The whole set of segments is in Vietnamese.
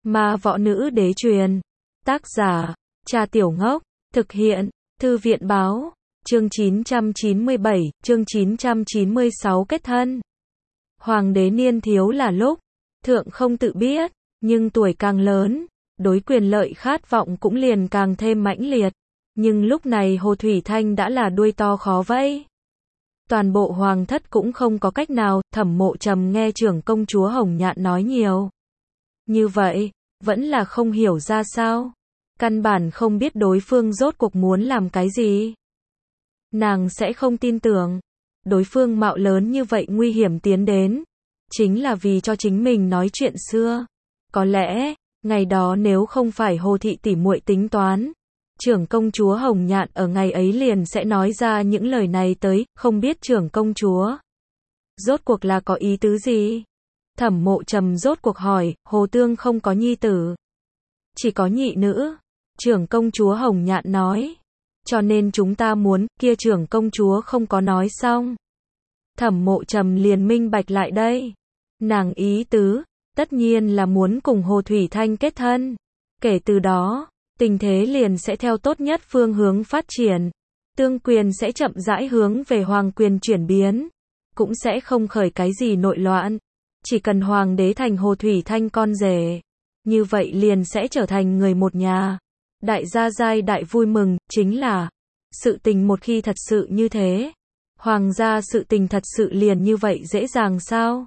Ma võ nữ đế truyền. Tác giả, Trà Tiểu Ngốc. Thực hiện, Thư viện báo. Chương 997, chương 996 kết thân. Hoàng đế niên thiếu là lúc, thượng không tự biết, nhưng tuổi càng lớn, đối quyền lợi khát vọng cũng liền càng thêm mãnh liệt. Nhưng lúc này Hồ Thủy Thanh đã là đuôi to khó vẫy. Toàn bộ hoàng thất cũng không có cách nào, Thẩm Mộ Trầm nghe trưởng công chúa Hồng Nhạn nói nhiều. Như vậy, vẫn là không hiểu ra sao. Căn bản không biết đối phương rốt cuộc muốn làm cái gì. Nàng sẽ không tin tưởng. Đối phương mạo lớn như vậy nguy hiểm tiến đến. Chính là vì cho chính mình nói chuyện xưa. Có lẽ, ngày đó nếu không phải Hồ thị tỷ muội tính toán, trưởng công chúa Hồng Nhạn ở ngày ấy liền sẽ nói ra những lời này tới, không biết trưởng công chúa rốt cuộc là có ý tứ gì? Thẩm Mộ Trầm rốt cuộc hỏi, Hồ Tương không có nhi tử, chỉ có nhị nữ. Trưởng công chúa Hồng Nhạn nói, cho nên chúng ta muốn, kia trưởng công chúa không có nói xong. Thẩm Mộ Trầm liền minh bạch lại đây. Nàng ý tứ, tất nhiên là muốn cùng Hồ Thủy Thanh kết thân. Kể từ đó, tình thế liền sẽ theo tốt nhất phương hướng phát triển. Tương quyền sẽ chậm rãi hướng về hoàng quyền chuyển biến. Cũng sẽ không khởi cái gì nội loạn. Chỉ cần hoàng đế thành Hồ Thủy Thanh con rể, như vậy liền sẽ trở thành người một nhà. Đại gia giai đại vui mừng, chính là sự tình một khi thật sự như thế, hoàng gia sự tình thật sự liền như vậy dễ dàng sao?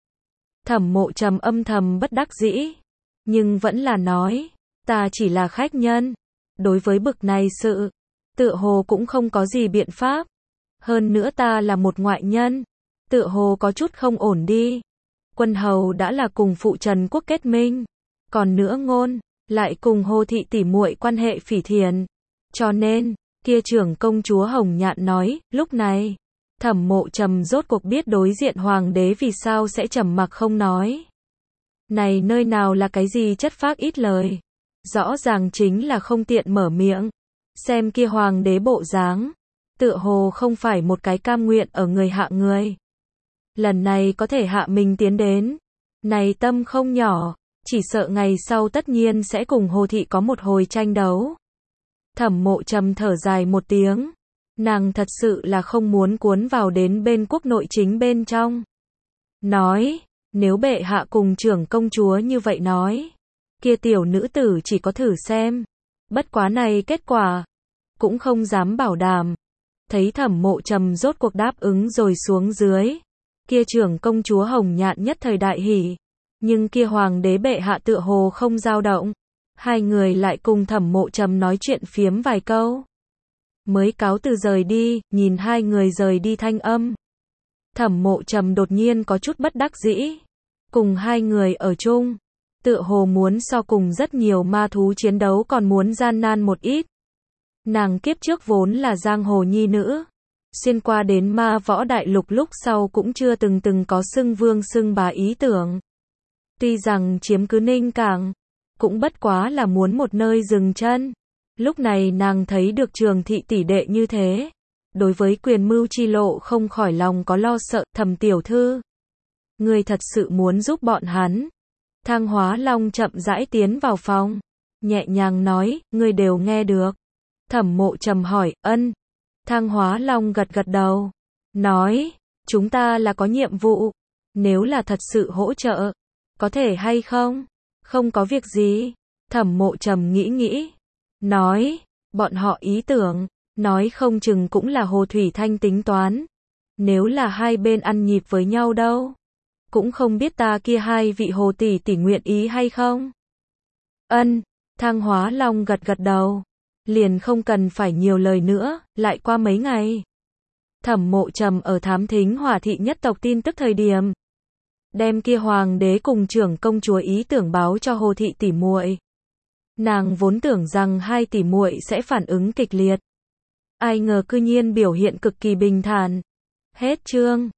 Thẩm Mộ Trầm âm thầm bất đắc dĩ, nhưng vẫn là nói, ta chỉ là khách nhân, đối với bực này sự, tựa hồ cũng không có gì biện pháp. Hơn nữa ta là một ngoại nhân, tựa hồ có chút không ổn đi. Quân hầu đã là cùng phụ Trần Quốc kết minh, còn nữa ngôn lại cùng Hồ thị tỷ muội quan hệ phỉ thiện. Cho nên, kia trưởng công chúa Hồng Nhạn nói, lúc này, Thẩm Mộ Trầm rốt cuộc biết đối diện hoàng đế vì sao sẽ trầm mặc không nói. Này nơi nào là cái gì chất phác ít lời. Rõ ràng chính là không tiện mở miệng. Xem kia hoàng đế bộ dáng, tựa hồ không phải một cái cam nguyện ở người hạ người. Lần này có thể hạ mình tiến đến. Này tâm không nhỏ. Chỉ sợ ngày sau tất nhiên sẽ cùng Hồ thị có một hồi tranh đấu. Thẩm Mộ Trầm thở dài một tiếng. Nàng thật sự là không muốn cuốn vào đến bên quốc nội chính bên trong. Nói, nếu bệ hạ cùng trưởng công chúa như vậy nói, kia tiểu nữ tử chỉ có thử xem. Bất quá này kết quả, cũng không dám bảo đảm. Thấy Thẩm Mộ Trầm rốt cuộc đáp ứng rồi xuống dưới. Kia trưởng công chúa Hồng Nhạn nhất thời đại hỉ. Nhưng kia hoàng đế bệ hạ tựa hồ không dao động. Hai người lại cùng Thẩm Mộ Trầm nói chuyện phiếm vài câu. Mới cáo từ rời đi, nhìn hai người rời đi thanh âm. Thẩm Mộ Trầm đột nhiên có chút bất đắc dĩ. Cùng hai người ở chung, tựa hồ muốn so cùng rất nhiều ma thú chiến đấu còn muốn gian nan một ít. Nàng kiếp trước vốn là giang hồ nhi nữ. Xuyên qua đến ma võ đại lục lúc sau cũng chưa từng có xưng vương xưng bá ý tưởng. Tuy rằng chiếm cứ Ninh Cảng, cũng bất quá là muốn một nơi dừng chân. Lúc này nàng thấy được Trường thị tỷ đệ như thế. Đối với quyền mưu chi lộ không khỏi lòng có lo sợ. Thẩm tiểu thư, người thật sự muốn giúp bọn hắn. Thang Hóa Long chậm rãi tiến vào phòng, nhẹ nhàng nói, người đều nghe được. Thẩm Mộ Trầm hỏi, ân. Thang Hóa Long gật gật đầu, nói, chúng ta là có nhiệm vụ. Nếu là thật sự hỗ trợ, có thể hay không? Không có việc gì. Thẩm Mộ Trầm nghĩ, nói, bọn họ ý tưởng, nói không chừng cũng là Hồ Thủy Thanh tính toán. Nếu là hai bên ăn nhịp với nhau đâu, cũng không biết ta kia hai vị Hồ tỷ tỷ nguyện ý hay không. Ân. Thang Hóa Long gật gật đầu, liền không cần phải nhiều lời nữa. Lại qua mấy ngày, Thẩm Mộ Trầm ở thám thính Hỏa thị nhất tộc tin tức thời điểm, đem kia hoàng đế cùng trưởng công chúa ý tưởng báo cho Hồ thị tỷ muội. Nàng vốn tưởng rằng hai tỷ muội sẽ phản ứng kịch liệt, ai ngờ cư nhiên biểu hiện cực kỳ bình thản. Hết chương.